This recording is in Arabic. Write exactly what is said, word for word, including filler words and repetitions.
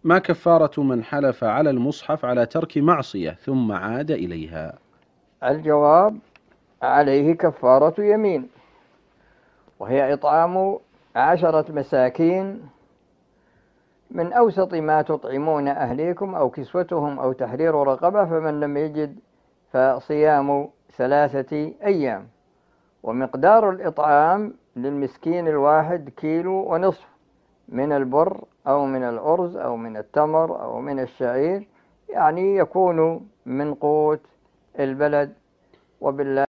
ما كفارة من حلف على المصحف على ترك معصية ثم عاد إليها؟ الجواب: عليه كفارة يمين، وهي إطعام عشرة مساكين من أوسط ما تطعمون أهليكم أو كسوتهم أو تحرير رقبة، فمن لم يجد فصيام ثلاثة أيام. ومقدار الإطعام للمسكين الواحد كيلو ونصف من البر أو من الأرز أو من التمر أو من الشعير، يعني يكون من قوت البلد. وبالله